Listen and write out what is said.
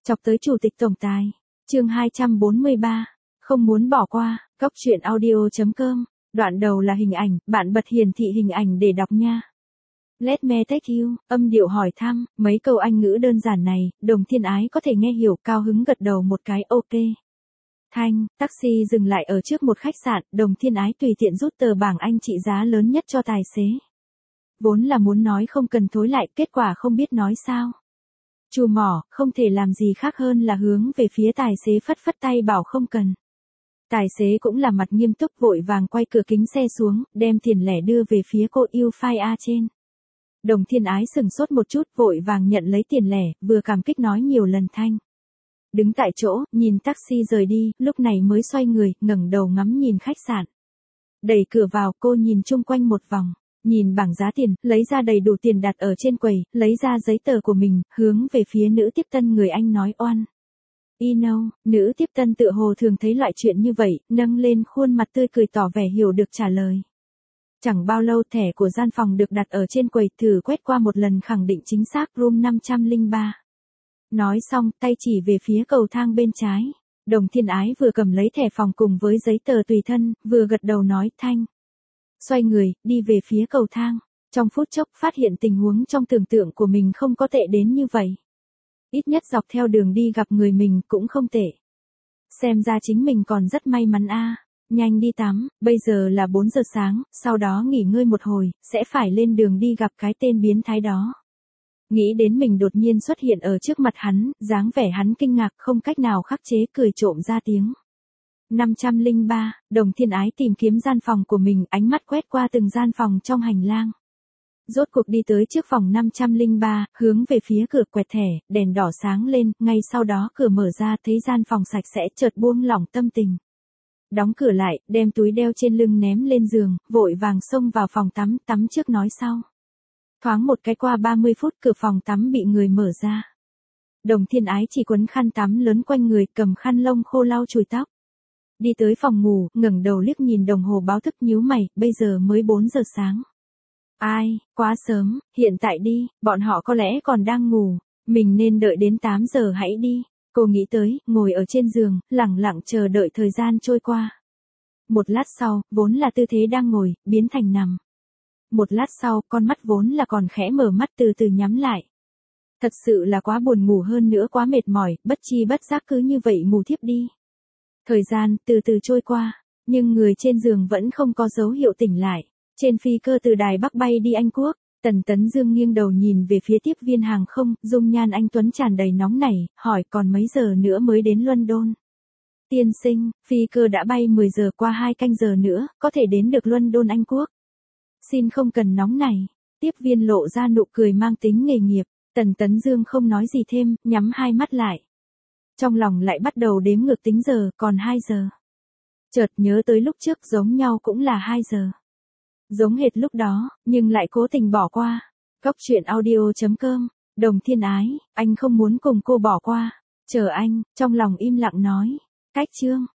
Chọc tới chủ tịch tổng tài. Chương 243. Không muốn bỏ qua. Cóc truyện audio.com. Đoạn đầu là hình ảnh, bạn bật hiển thị hình ảnh để đọc nha. Let me take you, âm điệu hỏi thăm, mấy câu Anh ngữ đơn giản này, Đồng Thiên Ái có thể nghe hiểu, cao hứng gật đầu một cái ok. Thanh, taxi dừng lại ở trước một khách sạn, Đồng Thiên Ái tùy tiện rút tờ bảng Anh trị giá lớn nhất cho tài xế. Vốn là muốn nói không cần thối lại, kết quả không biết nói sao. Chu mỏ, không thể làm gì khác hơn là hướng về phía tài xế phất phất tay bảo không cần. Tài xế cũng là mặt nghiêm túc vội vàng quay cửa kính xe xuống, đem tiền lẻ đưa về phía cô yêu phai A trên. Đồng Thiên Ái sừng sốt một chút vội vàng nhận lấy tiền lẻ, vừa cảm kích nói nhiều lần Thanh. Đứng tại chỗ, nhìn taxi rời đi, lúc này mới xoay người, ngẩng đầu ngắm nhìn khách sạn. Đẩy cửa vào, cô nhìn chung quanh một vòng. Nhìn bảng giá tiền, lấy ra đầy đủ tiền đặt ở trên quầy, lấy ra giấy tờ của mình, hướng về phía nữ tiếp tân người Anh nói oan. Nữ tiếp tân tựa hồ thường thấy loại chuyện như vậy, nâng lên khuôn mặt tươi cười tỏ vẻ hiểu được trả lời. Chẳng bao lâu thẻ của gian phòng được đặt ở trên quầy, thử quét qua một lần khẳng định chính xác room 503. Nói xong, tay chỉ về phía cầu thang bên trái. Đồng Thiên Ái vừa cầm lấy thẻ phòng cùng với giấy tờ tùy thân, vừa gật đầu nói Thanh. Xoay người, đi về phía cầu thang. Trong phút chốc phát hiện tình huống trong tưởng tượng của mình không có tệ đến như vậy. Ít nhất dọc theo đường đi gặp người mình cũng không tệ. Xem ra chính mình còn rất may mắn a. Nhanh đi tắm, bây giờ là 4 giờ sáng, sau đó nghỉ ngơi một hồi, sẽ phải lên đường đi gặp cái tên biến thái đó. Nghĩ đến mình đột nhiên xuất hiện ở trước mặt hắn, dáng vẻ hắn kinh ngạc không cách nào khắc chế cười trộm ra tiếng. 503, Đồng Thiên Ái tìm kiếm gian phòng của mình, ánh mắt quét qua từng gian phòng trong hành lang. Rốt cuộc đi tới trước phòng 503, hướng về phía cửa quẹt thẻ, đèn đỏ sáng lên, ngay sau đó cửa mở ra thấy gian phòng sạch sẽ chợt buông lỏng tâm tình. Đóng cửa lại, đem túi đeo trên lưng ném lên giường, vội vàng xông vào phòng tắm, tắm trước nói sau. Thoáng một cái qua 30 phút cửa phòng tắm bị người mở ra. Đồng Thiên Ái chỉ quấn khăn tắm lớn quanh người, cầm khăn lông khô lau chùi tóc. Đi tới phòng ngủ, ngẩng đầu liếc nhìn đồng hồ báo thức nhíu mày, bây giờ mới 4 giờ sáng. Ai, quá sớm, hiện tại đi, bọn họ có lẽ còn đang ngủ, mình nên đợi đến 8 giờ hãy đi. Cô nghĩ tới, ngồi ở trên giường, lẳng lặng chờ đợi thời gian trôi qua. Một lát sau, vốn là tư thế đang ngồi, biến thành nằm. Một lát sau, con mắt vốn là còn khẽ mở mắt từ từ nhắm lại. Thật sự là quá buồn ngủ hơn nữa quá mệt mỏi, bất chi bất giác cứ như vậy ngủ thiếp đi. Thời gian từ từ trôi qua, nhưng người trên giường vẫn không có dấu hiệu tỉnh lại. Trên phi cơ từ Đài Bắc bay đi Anh Quốc, Tần Tấn Dương nghiêng đầu nhìn về phía tiếp viên hàng không, dung nhan anh tuấn tràn đầy nóng nảy, hỏi còn mấy giờ nữa mới đến London. Tiên sinh, phi cơ đã bay 10 giờ qua 2 canh giờ nữa, có thể đến được London Anh Quốc. Xin không cần nóng nảy. Tiếp viên lộ ra nụ cười mang tính nghề nghiệp, Tần Tấn Dương không nói gì thêm, nhắm hai mắt lại. Trong lòng lại bắt đầu đếm ngược tính giờ, còn 2 giờ. Chợt nhớ tới lúc trước giống nhau cũng là 2 giờ. Giống hệt lúc đó, nhưng lại cố tình bỏ qua. Cóc truyện audio.com. Đồng Thiên Ái, anh không muốn cùng cô bỏ qua. Chờ anh, trong lòng im lặng nói. Cách chương.